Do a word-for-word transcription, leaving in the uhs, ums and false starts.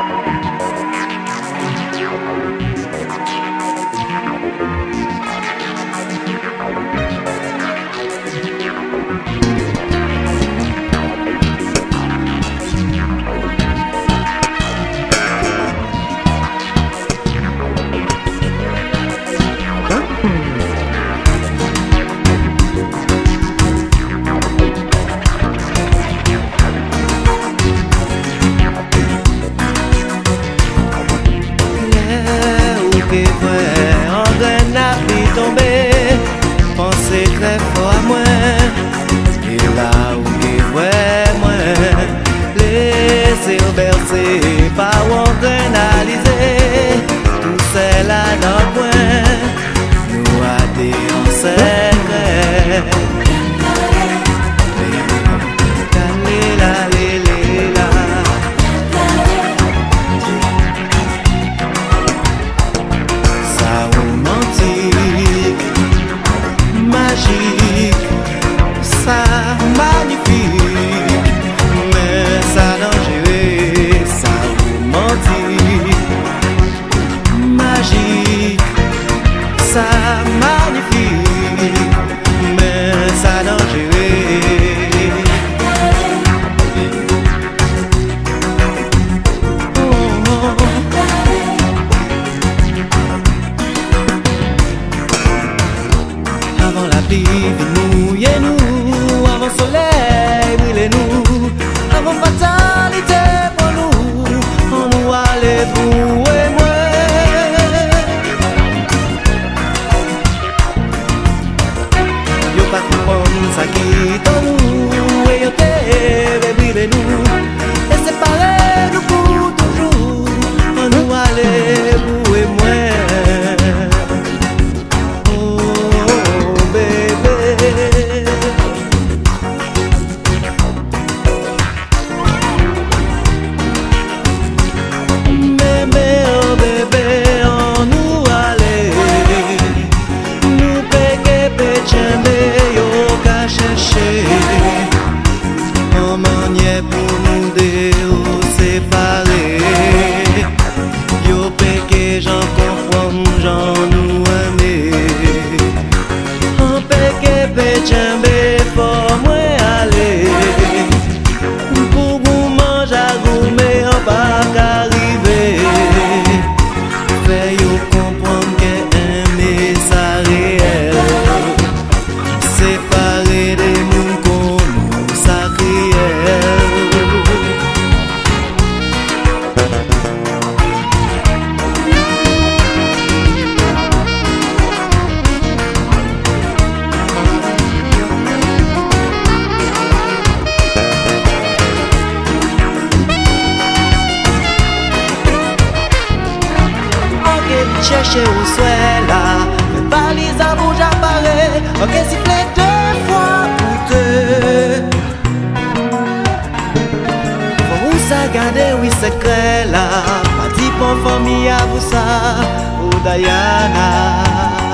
Pensez très fort à moi. Et là où est vrai moi, laissez-vous bercer par un canaliser. Tout c'est là dans le coin, nous a des en secret. Ça magnifique, mais ça dangereux, ça romantique, magique, ça magnifique, mais ça dangereux. Oh, oh, oh. Avant la pluie, mouillez-nous. Avant soleil, brûlez-nous. Avant fatalité pour nous. On nous allait vous et moi. Yo pas comprendre ça qui dans nous. Et yo te brûlez-nous. Et séparez-nous pour toujours. On nous allait vous et moi. Cherchez où soit là, mais pas les amours j'apparais. Ok, sifflet deux fois pour deux. Faut où ça garder, oui, secret là. Pas dit pour famille à vous ça, ou Diana.